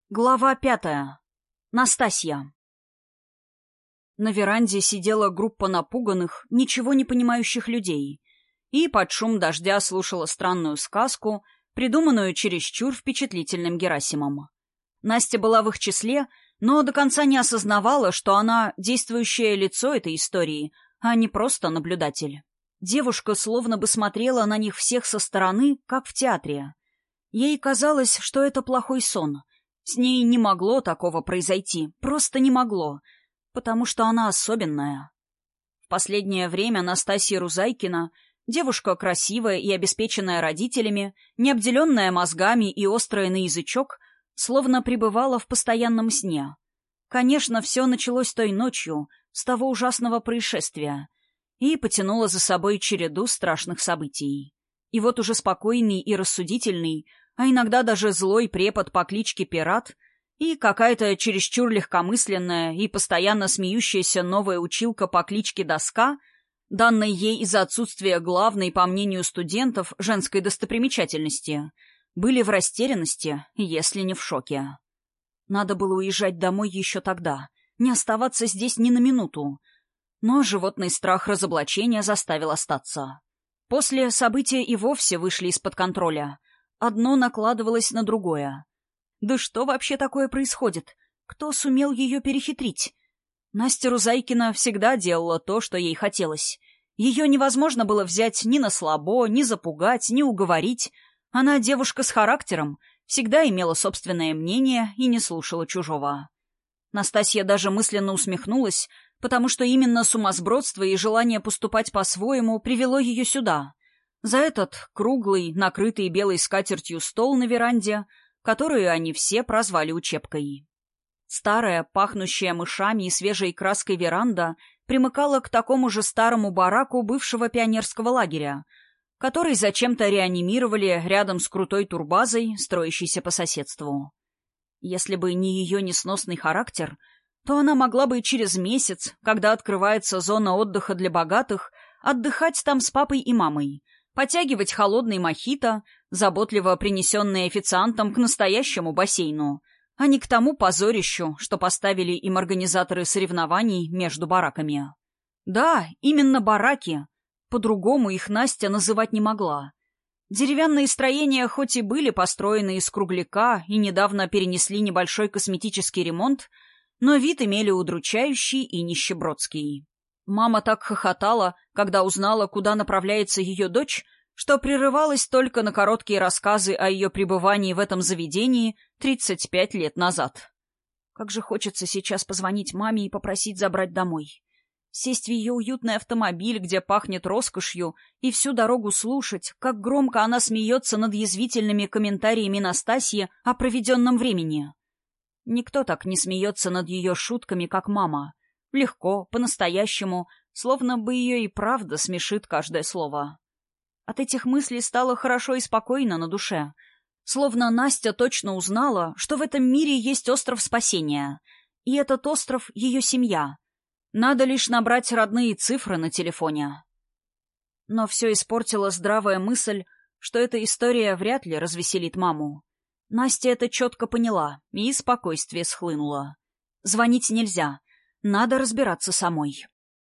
Глава 5. Настасья. На веранде сидела группа напуганных, ничего не понимающих людей, и под шум дождя слушала странную сказку, придуманную чересчур впечатлительным Герасимом. Настя была в их числе, но до конца не осознавала, что она действующее лицо этой истории, а не просто наблюдатель. Девушка словно бы смотрела на них всех со стороны, как в театре. Ей казалось, что это плохой сон. С ней не могло такого произойти, просто не могло, потому что она особенная. В последнее время Настасья Рузайкина, девушка красивая и обеспеченная родителями, не обделенная мозгами и острая на язычок, словно пребывала в постоянном сне. Конечно, все началось той ночью, с того ужасного происшествия, и потянуло за собой череду страшных событий. И вот уже спокойный и рассудительный, а иногда даже злой препод по кличке Пират и какая-то чересчур легкомысленная и постоянно смеющаяся новая училка по кличке Доска, данная ей из-за отсутствия главной, по мнению студентов, женской достопримечательности, были в растерянности, если не в шоке. Надо было уезжать домой еще тогда, не оставаться здесь ни на минуту, но животный страх разоблачения заставил остаться. После события и вовсе вышли из-под контроля. Одно накладывалось на другое. Да что вообще такое происходит? Кто сумел ее перехитрить? Настя Рузайкина всегда делала то, что ей хотелось. Ее невозможно было взять ни на слабо, ни запугать, ни уговорить. Она девушка с характером, всегда имела собственное мнение и не слушала чужого. Настасья даже мысленно усмехнулась, потому что именно сумасбродство и желание поступать по-своему привело ее сюда. За этот круглый, накрытый белой скатертью стол на веранде, которую они все прозвали учебкой. Старая, пахнущая мышами и свежей краской веранда примыкала к такому же старому бараку бывшего пионерского лагеря, который зачем-то реанимировали рядом с крутой турбазой, строящейся по соседству. Если бы не ее несносный характер, то она могла бы и через месяц, когда открывается зона отдыха для богатых, отдыхать там с папой и мамой, потягивать холодный мохито, заботливо принесенный официантом к настоящему бассейну, а не к тому позорищу, что поставили им организаторы соревнований между бараками. Да, именно бараки. По-другому их Настя называть не могла. Деревянные строения хоть и были построены из кругляка и недавно перенесли небольшой косметический ремонт, но вид имели удручающий и нищебродский. Мама так хохотала, когда узнала, куда направляется ее дочь, что прерывалась только на короткие рассказы о ее пребывании в этом заведении 35 лет назад. Как же хочется сейчас позвонить маме и попросить забрать домой. Сесть в ее уютный автомобиль, где пахнет роскошью, и всю дорогу слушать, как громко она смеется над язвительными комментариями Настасьи о проведенном времени. Никто так не смеется над ее шутками, как мама. Легко, по-настоящему, словно бы ее и правда смешит каждое слово. От этих мыслей стало хорошо и спокойно на душе. Словно Настя точно узнала, что в этом мире есть остров спасения. И этот остров — ее семья. Надо лишь набрать родные цифры на телефоне. Но все испортила здравая мысль, что эта история вряд ли развеселит маму. Настя это четко поняла, и спокойствие схлынуло. Звонить нельзя. Надо разбираться самой.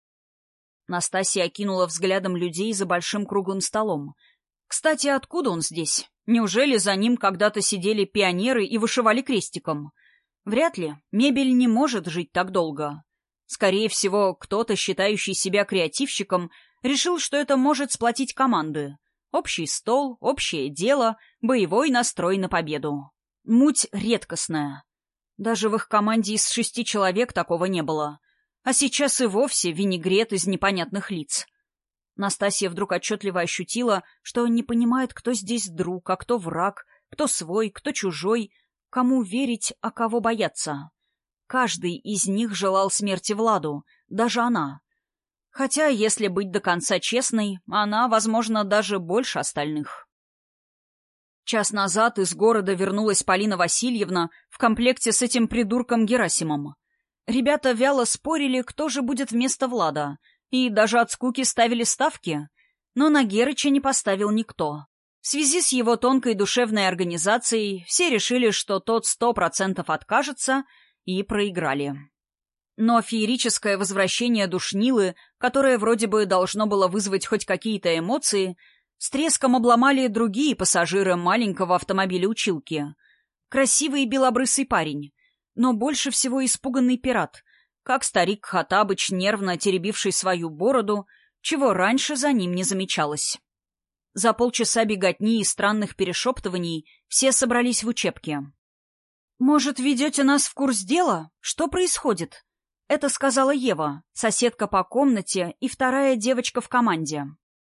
Настасья окинула взглядом людей за большим круглым столом. Кстати, откуда он здесь? Неужели за ним когда-то сидели пионеры и вышивали крестиком? Вряд ли. Мебель не может жить так долго. Скорее всего, кто-то, считающий себя креативщиком, решил, что это может сплотить команды. Общий стол, общее дело, боевой настрой на победу. Муть редкостная. Даже в их команде из 6 человек такого не было. А сейчас и вовсе винегрет из непонятных лиц. Настасья вдруг отчетливо ощутила, что не понимает, кто здесь друг, а кто враг, кто свой, кто чужой, кому верить, а кого бояться. Каждый из них желал смерти Владу, даже она. Хотя, если быть до конца честной, она, возможно, даже больше остальных. Час назад из города вернулась Полина Васильевна в комплекте с этим придурком Герасимом. Ребята вяло спорили, кто же будет вместо Влада, и даже от скуки ставили ставки, но на Герыча не поставил никто. В связи с его тонкой душевной организацией все решили, что тот 100% откажется, и проиграли. Но феерическое возвращение душнилы, которое вроде бы должно было вызвать хоть какие-то эмоции, с треском обломали другие пассажиры маленького автомобиля-училки. Красивый белобрысый парень, но больше всего испуганный пират, как старик Хаттабыч, нервно теребивший свою бороду, чего раньше за ним не замечалось. За полчаса беготни и странных перешептываний все собрались в учебке. «Может, ведете нас в курс дела? Что происходит?» Это сказала Ева, соседка по комнате и вторая девочка в команде.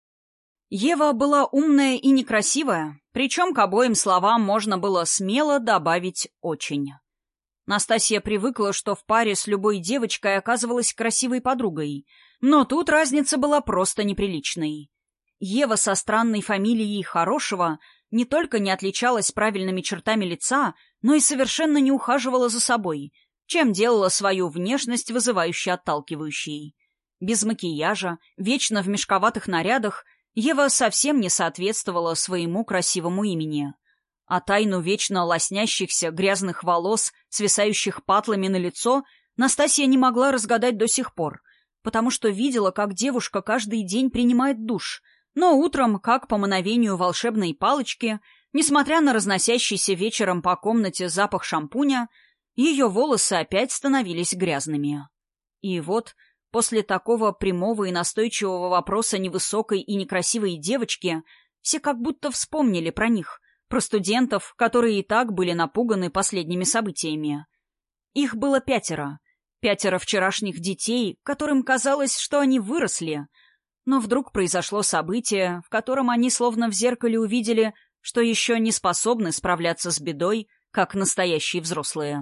Ева была умная и некрасивая, причем к обоим словам можно было смело добавить «очень». Настасья привыкла, что в паре с любой девочкой оказывалась красивой подругой, но тут разница была просто неприличной. Ева со странной фамилией Хорошего не только не отличалась правильными чертами лица, но и совершенно не ухаживала за собой, чем делала свою внешность вызывающе отталкивающей. Без макияжа, вечно в мешковатых нарядах, Ева совсем не соответствовала своему красивому имени. А тайну вечно лоснящихся грязных волос, свисающих патлами на лицо, Настасья не могла разгадать до сих пор, потому что видела, как девушка каждый день принимает душ, но утром, как по мановению волшебной палочки, несмотря на разносящийся вечером по комнате запах шампуня, ее волосы опять становились грязными. И вот, после такого прямого и настойчивого вопроса невысокой и некрасивой девочки, все как будто вспомнили про них, про студентов, которые и так были напуганы последними событиями. Их было 5. 5 вчерашних детей, которым казалось, что они выросли. Но вдруг произошло событие, в котором они словно в зеркале увидели, что еще не способны справляться с бедой, как настоящие взрослые.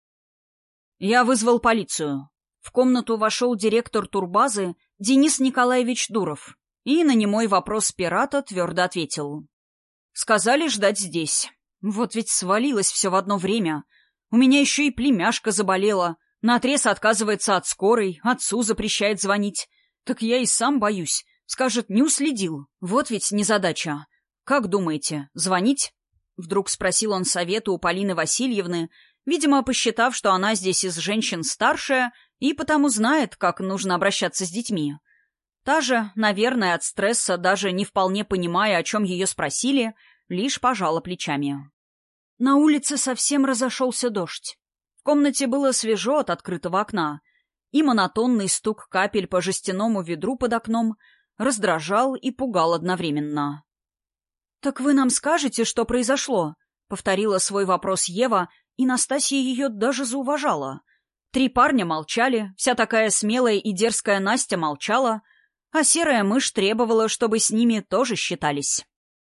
Я вызвал полицию. В комнату вошел директор турбазы Денис Николаевич Дуров и на немой вопрос пирата твердо ответил. Сказали ждать здесь. Вот ведь свалилось все в одно время. У меня еще и племяшка заболела, наотрез отказывается от скорой, отцу запрещает звонить. Так я и сам боюсь. Скажет, не уследил. Вот ведь незадача. Как думаете, звонить? Вдруг спросил он совета у Полины Васильевны, видимо, посчитав, что она здесь из женщин старшая и потому знает, как нужно обращаться с детьми. Та же, наверное, от стресса, даже не вполне понимая, о чем ее спросили, лишь пожала плечами. На улице совсем разошелся дождь. В комнате было свежо от открытого окна, и монотонный стук капель по жестяному ведру под окном раздражал и пугал одновременно. «Так вы нам скажете, что произошло?» — повторила свой вопрос Ева, и Настасья ее даже зауважала. 3 парня молчали, вся такая смелая и дерзкая Настя молчала, а серая мышь требовала, чтобы с ними тоже считались.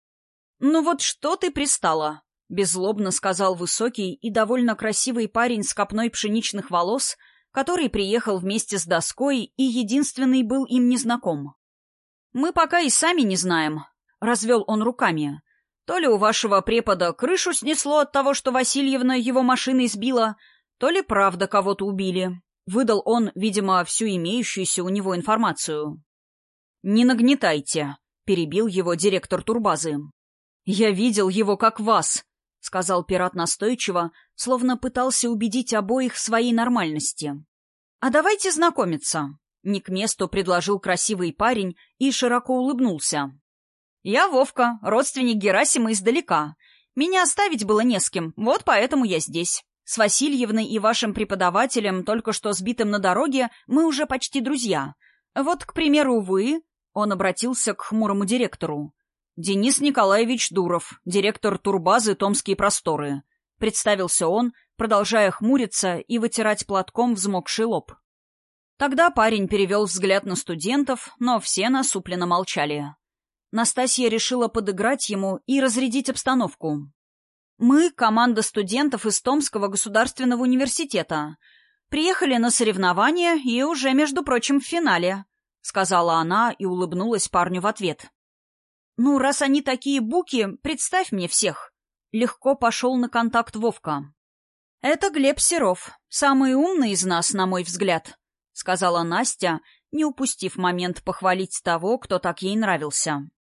«Ну вот что ты пристала?» — беззлобно сказал высокий и довольно красивый парень с копной пшеничных волос, который приехал вместе с доской и единственный был им незнаком. «Мы пока и сами не знаем», — развел он руками. «То ли у вашего препода крышу снесло от того, что Васильевна его машиной сбила, то ли правда кого-то убили». Выдал он, видимо, всю имеющуюся у него информацию. «Не нагнетайте», — перебил его директор турбазы. «Я видел его как вас», — сказал пират настойчиво, словно пытался убедить обоих в своей нормальности. «А давайте знакомиться», — не к месту предложил красивый парень и широко улыбнулся. «Я Вовка, родственник Герасима издалека. Меня оставить было не с кем, вот поэтому я здесь. С Васильевной и вашим преподавателем, только что сбитым на дороге, мы уже почти друзья. Вот, к примеру, вы...» — он обратился к хмурому директору. «Денис Николаевич Дуров, директор турбазы «Томские просторы», — представился он, продолжая хмуриться и вытирать платком взмокший лоб. Тогда парень перевел взгляд на студентов, но все насупленно молчали. Настасья решила подыграть ему и разрядить обстановку. «Мы — команда студентов из Томского государственного университета. Приехали на соревнования и уже, между прочим, в финале», — сказала она и улыбнулась парню в ответ. «Ну, раз они такие буки, представь мне всех». Легко пошел на контакт Вовка. «Это Глеб Серов, самый умный из нас, на мой взгляд», — сказала Настя, не упустив момент похвалить того, кто так ей нравился.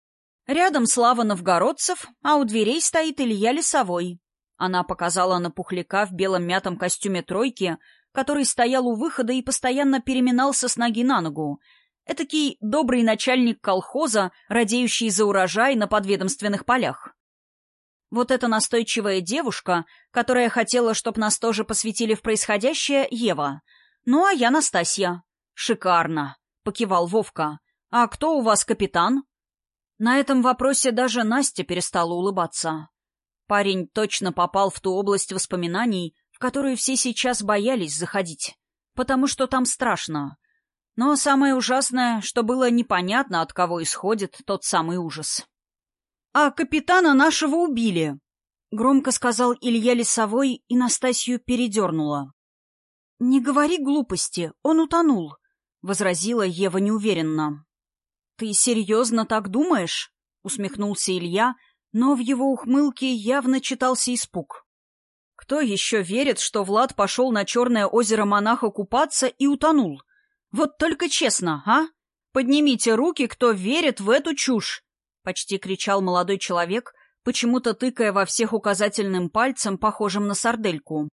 Рядом Слава Новгородцев, а у дверей стоит Илья Лесовой. Она показала на пухляка в белом мятом костюме тройки, который стоял у выхода и постоянно переминался с ноги на ногу. Этакий добрый начальник колхоза, радеющий за урожай на подведомственных полях. Вот эта настойчивая девушка, которая хотела, чтоб нас тоже посвятили в происходящее, Ева. Ну, а я Настасья. Шикарно, покивал Вовка. А кто у вас капитан? На этом вопросе даже Настя перестала улыбаться. Парень точно попал в ту область воспоминаний, в которую все сейчас боялись заходить, потому что там страшно. Но самое ужасное, что было непонятно, от кого исходит тот самый ужас. «А капитана нашего убили», — громко сказал Илья Лесовой, и Настасью передернула. «Не говори глупости, он утонул», — возразила Ева неуверенно. «Ты серьезно так думаешь?» — усмехнулся Илья, но в его ухмылке явно читался испуг. «Кто еще верит, что Влад пошел на Черное озеро Монаха купаться и утонул? Вот только честно, а? Поднимите руки, кто верит в эту чушь!» — почти кричал молодой человек, почему-то тыкая во всех указательным пальцем, похожим на сардельку.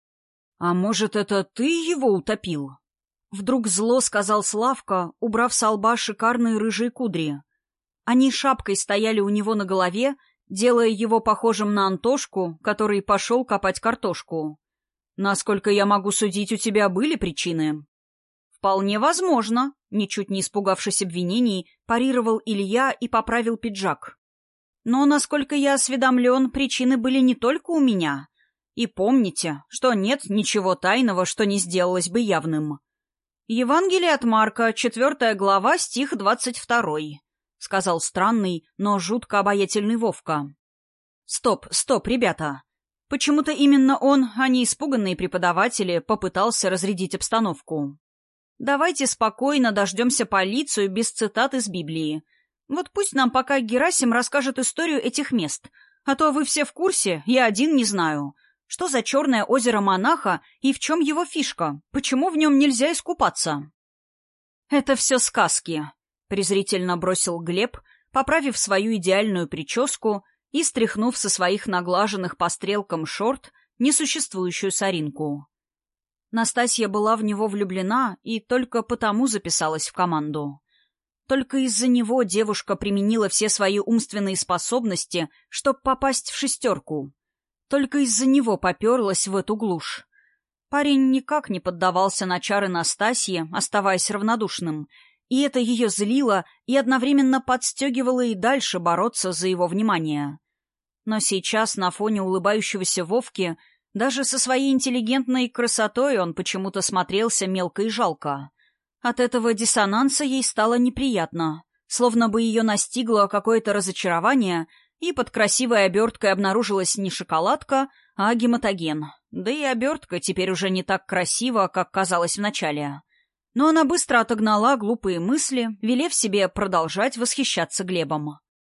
«А может, это ты его утопил?» Вдруг зло сказал Славка, убрав со лба шикарные рыжие кудри. Они шапкой стояли у него на голове, делая его похожим на Антошку, который пошел копать картошку. «Насколько я могу судить, у тебя были причины?» «Вполне возможно», — ничуть не испугавшись обвинений, парировал Илья и поправил пиджак. «Но, насколько я осведомлен, причины были не только у меня. И помните, что нет ничего тайного, что не сделалось бы явным». «Евангелие от Марка, 4 глава, стих 22», — сказал странный, но жутко обаятельный Вовка. «Стоп, ребята. Почему-то именно он, а не испуганные преподаватели, попытался разрядить обстановку. Давайте спокойно дождемся полицию без цитат из Библии. Вот пусть нам пока Герасим расскажет историю этих мест, а то вы все в курсе, я один не знаю. Что за Черное озеро Монаха и в чем его фишка? Почему в нем нельзя искупаться?» «Это все сказки», — презрительно бросил Глеб, поправив свою идеальную прическу и стряхнув со своих наглаженных по стрелкам шорт несуществующую соринку. Настасья была в него влюблена и только потому записалась в команду. Только из-за него девушка применила все свои умственные способности, чтобы попасть в шестерку. Только из-за него поперлась в эту глушь. Парень никак не поддавался на чары Настасьи, оставаясь равнодушным, и это ее злило и одновременно подстегивало и дальше бороться за его внимание. Но сейчас на фоне улыбающегося Вовки даже со своей интеллигентной красотой он почему-то смотрелся мелко и жалко. От этого диссонанса ей стало неприятно, словно бы ее настигло какое-то разочарование, и под красивой оберткой обнаружилась не шоколадка, а гематоген. Да и обертка теперь уже не так красива, как казалось вначале. Но она быстро отогнала глупые мысли, велев себе продолжать восхищаться Глебом.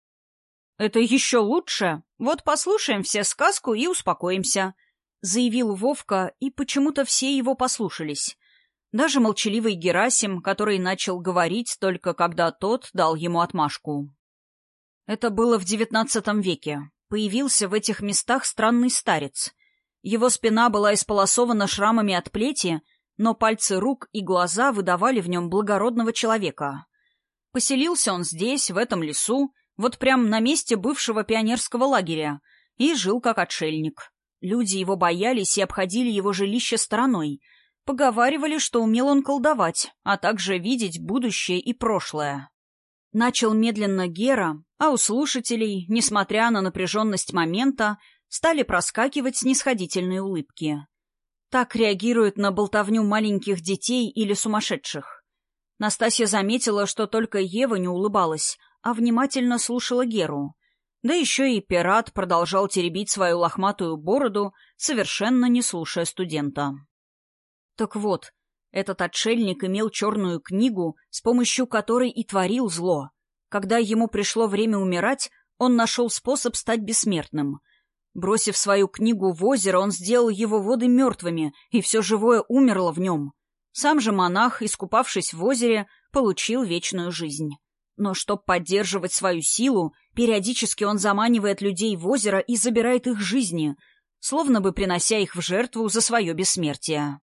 «Это еще лучше. Вот послушаем все сказку и успокоимся», — заявил Вовка, и почему-то все его послушались. Даже молчаливый Герасим, который начал говорить только когда тот дал ему отмашку. Это было в XIX веке. Появился в этих местах странный старец. Его спина была исполосована шрамами от плети, но пальцы рук и глаза выдавали в нем благородного человека. Поселился он здесь, в этом лесу, вот прям на месте бывшего пионерского лагеря, и жил как отшельник. Люди его боялись и обходили его жилище стороной. Поговаривали, что умел он колдовать, а также видеть будущее и прошлое. Начал медленно Гера, а у слушателей, несмотря на напряженность момента, стали проскакивать снисходительные улыбки. Так реагируют на болтовню маленьких детей или сумасшедших. Настасья заметила, что только Ева не улыбалась, а внимательно слушала Геру. Да еще и пират продолжал теребить свою лохматую бороду, совершенно не слушая студента. Так вот, этот отшельник имел черную книгу, с помощью которой и творил зло. Когда ему пришло время умирать, он нашел способ стать бессмертным. Бросив свою книгу в озеро, он сделал его воды мертвыми, и все живое умерло в нем. Сам же монах, искупавшись в озере, получил вечную жизнь. Но чтоб поддерживать свою силу, Периодически он заманивает людей в озеро и забирает их жизни, словно бы принося их в жертву за свое бессмертие.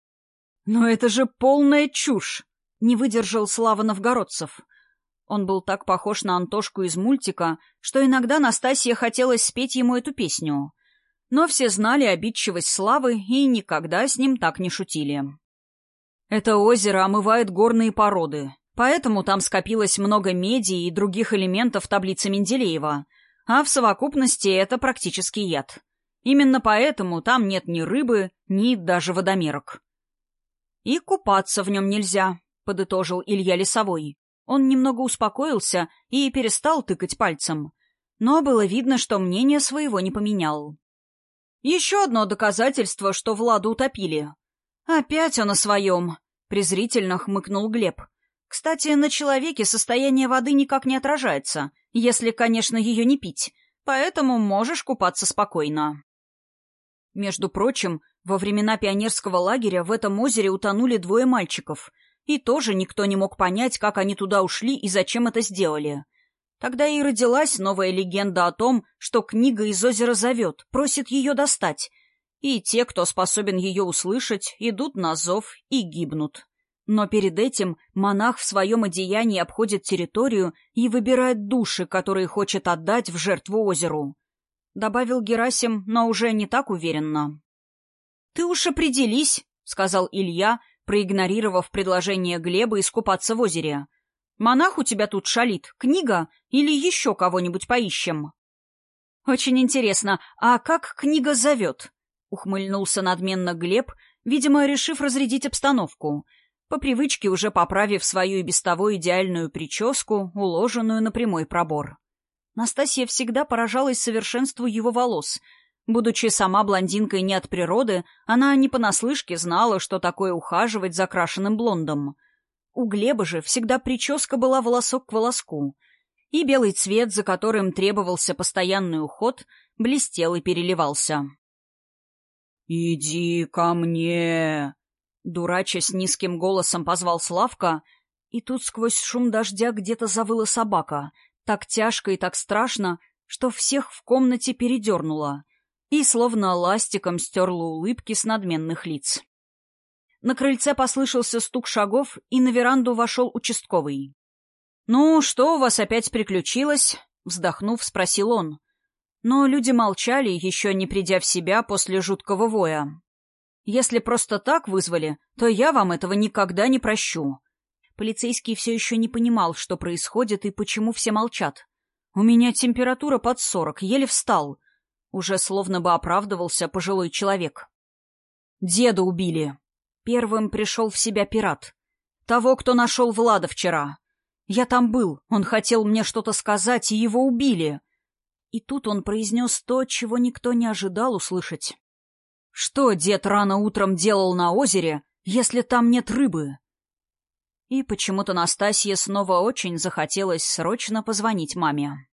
«Но это же полная чушь!» — не выдержал Слава Новгородцев. Он был так похож на Антошку из мультика, что иногда Настасье хотелось спеть ему эту песню. Но все знали обидчивость Славы и никогда с ним так не шутили. Это озеро омывает горные породы, поэтому там скопилось много меди и других элементов таблицы Менделеева, а в совокупности это практически яд. Именно поэтому там нет ни рыбы, ни даже водомерок. «И купаться в нем нельзя», — подытожил Илья Лесовой. Он немного успокоился и перестал тыкать пальцем, но было видно, что мнение своего не поменял. «Еще одно доказательство, что Владу утопили». «Опять он о своем», — презрительно хмыкнул Глеб. «Кстати, на человеке состояние воды никак не отражается, если, конечно, ее не пить, поэтому можешь купаться спокойно». Между прочим, во времена пионерского лагеря в этом озере утонули 2 мальчиков, и тоже никто не мог понять, как они туда ушли и зачем это сделали. Тогда и родилась новая легенда о том, что книга из озера зовет, просит ее достать, и те, кто способен ее услышать, идут на зов и гибнут. Но перед этим монах в своем одеянии обходит территорию и выбирает души, которые хочет отдать в жертву озеру. Добавил Герасим, но уже не так уверенно. «Ты уж определись», — сказал Илья, проигнорировав предложение Глеба искупаться в озере. «Монах у тебя тут шалит, книга или еще кого-нибудь поищем?» «Очень интересно, а как книга зовет?» — ухмыльнулся надменно Глеб, видимо, решив разрядить обстановку, по привычке уже поправив свою и без того идеальную прическу, уложенную на прямой пробор. Настасья всегда поражалась совершенству его волос. Будучи сама блондинкой не от природы, она не понаслышке знала, что такое ухаживать за крашеным блондом. У Глеба же всегда прическа была волосок к волоску, и белый цвет, за которым требовался постоянный уход, блестел и переливался. «Иди ко мне!» — дурачась низким голосом позвал Славка, и тут сквозь шум дождя где-то завыла собака, так тяжко и так страшно, что всех в комнате передернуло, и словно ластиком стерла улыбки с надменных лиц. На крыльце послышался стук шагов, и на веранду вошел участковый. «Ну, что у вас опять приключилось?» — вздохнув, спросил он. Но люди молчали, еще не придя в себя после жуткого воя. «Если просто так вызвали, то я вам этого никогда не прощу». Полицейский все еще не понимал, что происходит и почему все молчат. «У меня температура под 40, еле встал». Уже словно бы оправдывался пожилой человек. «Деда убили». Первым пришел в себя пират. «Того, кто нашел Влада вчера. Я там был, он хотел мне что-то сказать, и его убили». И тут он произнес то, чего никто не ожидал услышать. «Что дед рано утром делал на озере, если там нет рыбы?» И почему-то Настасье снова очень захотелось срочно позвонить маме.